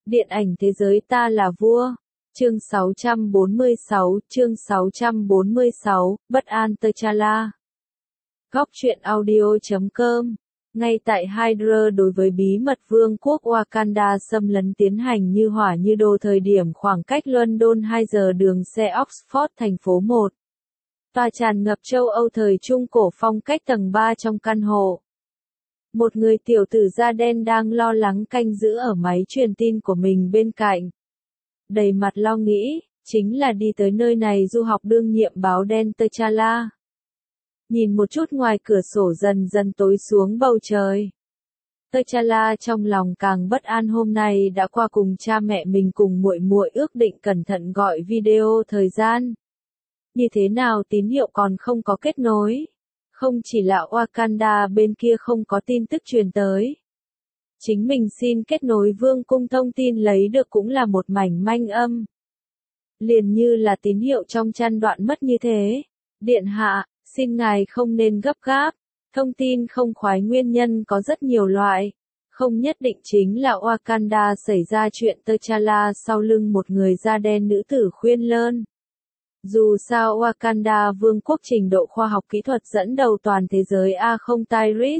Điện ảnh thế giới ta là vua. Chương 646, Bất an T'Challa. Góc truyện audio.com. Ngay tại Hydra đối với bí mật vương quốc Wakanda xâm lấn tiến hành như hỏa như đổ thời điểm khoảng cách London 2 giờ đường xe Oxford thành phố 1. Tòa tràn ngập châu Âu thời Trung cổ phong cách tầng 3 trong căn hộ. Một người tiểu tử da đen đang lo lắng canh giữ ở máy truyền tin của mình bên cạnh. Đầy mặt lo nghĩ, chính là đi tới nơi này du học đương nhiệm báo đen T'Challa. Nhìn một chút ngoài cửa sổ dần dần tối xuống bầu trời. T'Challa trong lòng càng bất an, hôm nay đã qua cùng cha mẹ mình cùng muội muội ước định cẩn thận gọi video thời gian. Như thế nào tín hiệu còn không có kết nối? Không chỉ là Wakanda bên kia không có tin tức truyền tới. Chính mình xin kết nối vương cung thông tin lấy được cũng là một mảnh manh âm. Liền như là tín hiệu trong chăn đoạn mất như thế. Điện hạ, xin ngài không nên gấp gáp. Thông tin không khoái nguyên nhân có rất nhiều loại. Không nhất định chính là Wakanda xảy ra chuyện T'Challa sau lưng một người da đen nữ tử khuyên lơn. Dù sao Wakanda vương quốc trình độ khoa học kỹ thuật dẫn đầu toàn thế giới không Tyrese.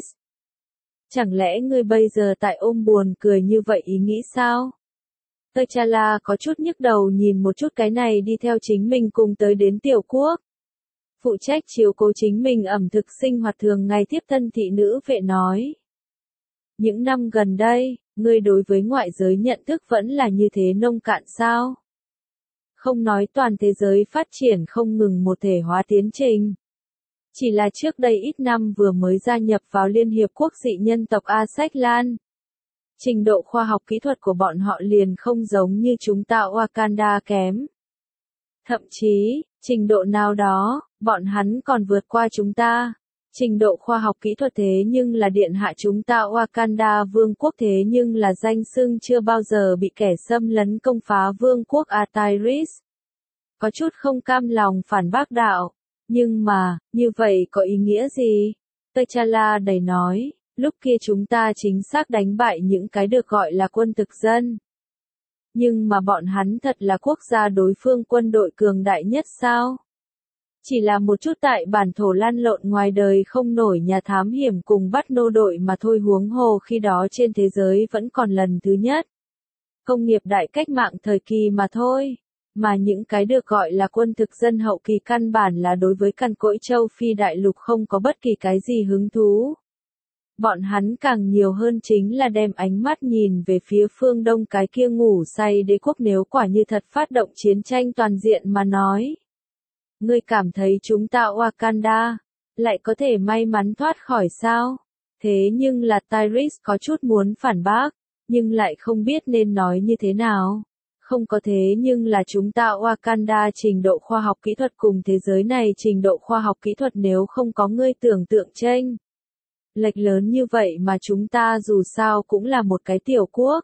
Chẳng lẽ ngươi bây giờ tại ôm buồn cười như vậy ý nghĩ sao? T'Challa có chút nhức đầu nhìn một chút cái này đi theo chính mình cùng tới đến tiểu quốc. Phụ trách chiếu cố chính mình ẩm thực sinh hoạt thường ngày tiếp thân thị nữ vệ nói. Những năm gần đây, ngươi đối với ngoại giới nhận thức vẫn là như thế nông cạn sao? Không nói toàn thế giới phát triển không ngừng một thể hóa tiến trình. Chỉ là trước đây ít năm vừa mới gia nhập vào Liên Hiệp Quốc dị nhân tộc Asaklan. Trình độ khoa học kỹ thuật của bọn họ liền không giống như chúng ta Wakanda kém. Thậm chí, trình độ nào đó, bọn hắn còn vượt qua chúng ta. Trình độ khoa học kỹ thuật thế nhưng là điện hạ chúng ta Wakanda vương quốc thế nhưng là danh xưng chưa bao giờ bị kẻ xâm lấn công phá vương quốc Tyrese. Có chút không cam lòng phản bác đạo. Nhưng mà, như vậy có ý nghĩa gì? T'Challa đầy nói, lúc kia chúng ta chính xác đánh bại những cái được gọi là quân thực dân. Nhưng mà bọn hắn thật là quốc gia đối phương quân đội cường đại nhất sao? Chỉ là một chút tại bản thổ lăn lộn ngoài đời không nổi nhà thám hiểm cùng bắt nô đội mà thôi, huống hồ khi đó trên thế giới vẫn còn lần thứ nhất. Công nghiệp đại cách mạng thời kỳ mà thôi. Mà những cái được gọi là quân thực dân hậu kỳ căn bản là đối với cằn cỗi châu Phi đại lục không có bất kỳ cái gì hứng thú. Bọn hắn càng nhiều hơn chính là đem ánh mắt nhìn về phía phương Đông cái kia ngủ say đế quốc, nếu quả như thật phát động chiến tranh toàn diện mà nói. Ngươi cảm thấy chúng ta Wakanda lại có thể may mắn thoát khỏi sao? Thế nhưng là Tyrese có chút muốn phản bác, nhưng lại không biết nên nói như thế nào. Không có thế nhưng là chúng ta Wakanda trình độ khoa học kỹ thuật cùng thế giới này trình độ khoa học kỹ thuật nếu không có ngươi tưởng tượng chênh lệch lớn như vậy mà chúng ta dù sao cũng là một cái tiểu quốc.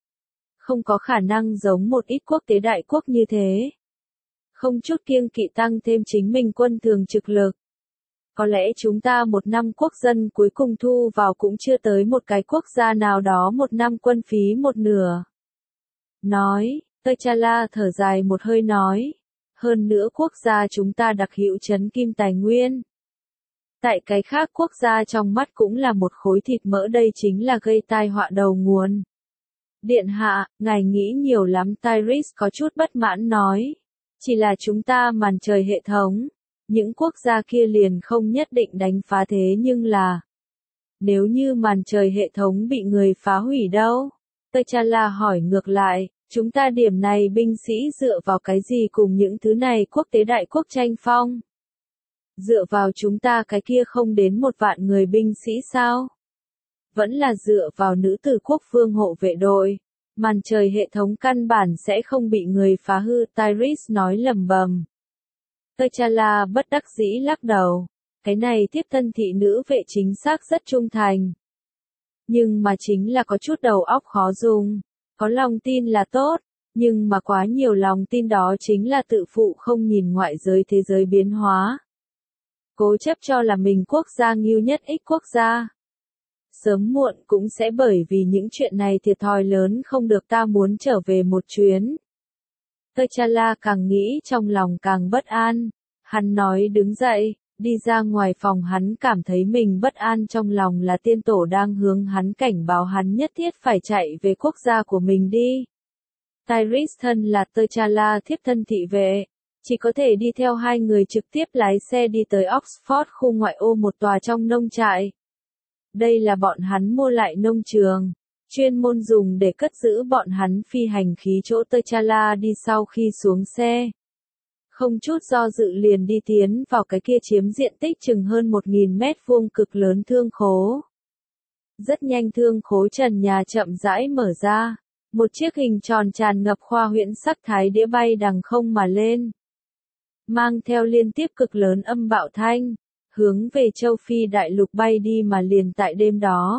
Không có khả năng giống một ít quốc tế đại quốc như thế. Không chút kiêng kỵ tăng thêm chính mình quân thường trực lực. Có lẽ chúng ta một năm quốc dân cuối cùng thu vào cũng chưa tới một cái quốc gia nào đó một năm quân phí một nửa. Nói, T'Challa thở dài một hơi nói. Hơn nữa quốc gia chúng ta đặc hữu trấn kim tài nguyên. Tại cái khác quốc gia trong mắt cũng là một khối thịt mỡ, đây chính là gây tai họa đầu nguồn. Điện hạ, ngài nghĩ nhiều lắm, Tyrese có chút bất mãn nói. Chỉ là chúng ta màn trời hệ thống. Những quốc gia kia liền không nhất định đánh phá, thế nhưng là. Nếu như màn trời hệ thống bị người phá hủy đâu? T'Challa hỏi ngược lại. Chúng ta điểm này binh sĩ dựa vào cái gì cùng những thứ này quốc tế đại quốc tranh phong? Dựa vào chúng ta cái kia không đến 1 vạn người binh sĩ sao? Vẫn là dựa vào nữ tử quốc vương hộ vệ đội. Màn trời hệ thống căn bản sẽ không bị người phá hư, Tyrese nói lầm bầm. T'Challa bất đắc dĩ lắc đầu. Cái này tiếp thân thị nữ vệ chính xác rất trung thành. Nhưng mà chính là có chút đầu óc khó dùng. Có lòng tin là tốt, nhưng mà quá nhiều lòng tin đó chính là tự phụ không nhìn ngoại giới thế giới biến hóa. Cố chấp cho là mình quốc gia nghiêu nhất ích quốc gia. Sớm muộn cũng sẽ bởi vì những chuyện này thiệt thòi lớn không được, ta muốn trở về một chuyến. T'Challa càng nghĩ trong lòng càng bất an. Hắn nói đứng dậy, đi ra ngoài phòng. Hắn cảm thấy mình bất an trong lòng, là tiên tổ đang hướng hắn cảnh báo hắn nhất thiết phải chạy về quốc gia của mình đi. Tyrese thân là T'Challa thiếp thân thị vệ, chỉ có thể đi theo hai người trực tiếp lái xe đi tới Oxford, khu ngoại ô, một tòa trong nông trại. Đây là bọn hắn mua lại nông trường, chuyên môn dùng để cất giữ bọn hắn phi hành khí. Chỗ T'Challa đi sau khi xuống xe, không chút do dự liền đi tiến vào cái kia chiếm diện tích chừng hơn 1.000 mét vuông cực lớn thương khố. Rất nhanh thương khố trần nhà chậm rãi mở ra, một chiếc hình tròn tràn ngập khoa huyễn sắc thái đĩa bay đằng không mà lên, mang theo liên tiếp cực lớn âm bạo thanh, hướng về châu Phi đại lục bay đi. Mà liền tại đêm đó,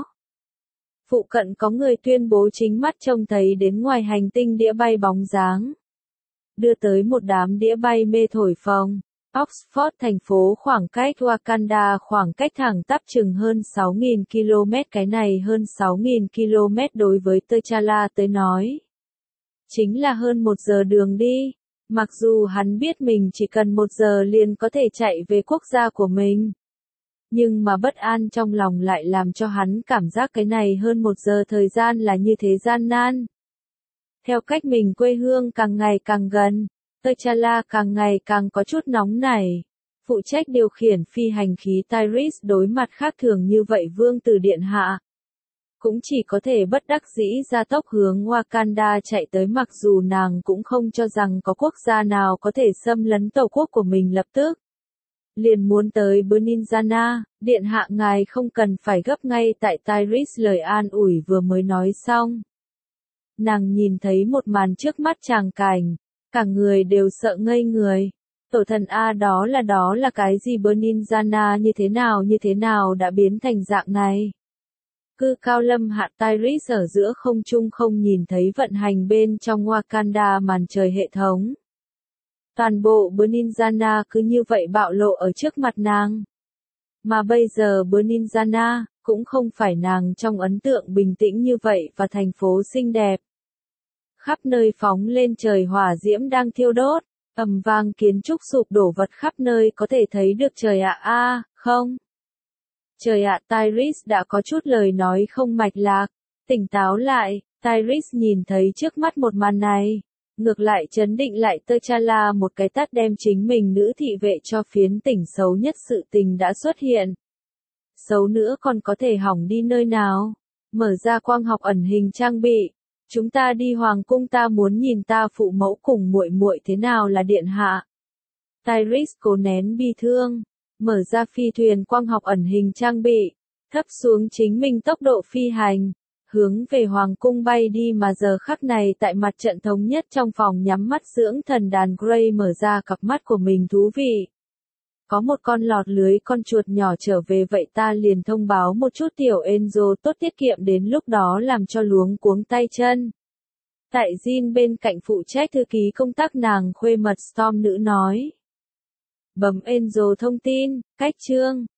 phụ cận có người tuyên bố chính mắt trông thấy đến ngoài hành tinh đĩa bay bóng dáng, đưa tới một đám đĩa bay mê thổi phồng. Oxford thành phố khoảng cách Wakanda khoảng cách thẳng tắp chừng hơn 6.000 km. Cái này hơn 6.000 km đối với T'Challa tới nói chính là hơn 1 giờ đường đi. Mặc dù hắn biết mình chỉ cần 1 giờ liền có thể chạy về quốc gia của mình, nhưng mà bất an trong lòng lại làm cho hắn cảm giác cái này hơn 1 giờ thời gian là như thế gian nan. Theo cách mình quê hương càng ngày càng gần, T'Challa càng ngày càng có chút nóng nảy. Phụ trách điều khiển phi hành khí Tyrese đối mặt khác thường như vậy vương tử điện hạ, cũng chỉ có thể bất đắc dĩ ra tốc hướng Wakanda chạy tới. Mặc dù nàng cũng không cho rằng có quốc gia nào có thể xâm lấn tổ quốc của mình lập tức. Liền muốn tới Bernizana, điện hạ ngài không cần phải gấp ngay tại. Tyrese lời an ủi vừa mới nói xong, nàng nhìn thấy một màn trước mắt tràng cảnh, cả người đều sợ ngây người. Tổ thần A, đó là cái gì? Bernizana như thế nào đã biến thành dạng này? Cư cao lâm hạ Tyrese ở giữa không trung không nhìn thấy vận hành bên trong Wakanda màn trời hệ thống. Toàn bộ Bernizana cứ như vậy bạo lộ ở trước mặt nàng. Mà bây giờ Bernizana cũng không phải nàng trong ấn tượng bình tĩnh như vậy, và thành phố xinh đẹp. Khắp nơi phóng lên trời hỏa diễm đang thiêu đốt, ầm vang kiến trúc sụp đổ vật khắp nơi có thể thấy được. Trời ạ, không. Trời ạ, Tyrese đã có chút lời nói không mạch lạc. Tỉnh táo lại, Tyrese nhìn thấy trước mắt một màn này, ngược lại trấn định lại. T'Challa một cái tát đem chính mình nữ thị vệ cho phiến tỉnh. Xấu nhất sự tình đã xuất hiện. Xấu nữa còn có thể hỏng đi nơi nào. Mở ra quang học ẩn hình trang bị. Chúng ta đi hoàng cung, ta muốn nhìn ta phụ mẫu cùng muội muội thế nào là điện hạ. Tyrese cố nén bi thương, mở ra phi thuyền quang học ẩn hình trang bị, thấp xuống chính mình tốc độ phi hành, hướng về hoàng cung bay đi. Mà giờ khắc này tại mặt trận thống nhất trong phòng nhắm mắt dưỡng thần, đàn Grey mở ra cặp mắt của mình. Thú vị. Có một con lọt lưới con chuột nhỏ trở về, vậy ta liền thông báo một chút tiểu Enzo tốt, tiết kiệm đến lúc đó làm cho luống cuống tay chân. Tại Jin bên cạnh phụ trách thư ký công tác, nàng khuê mật Storm nữ nói. Bấm Enzo thông tin, cách chương.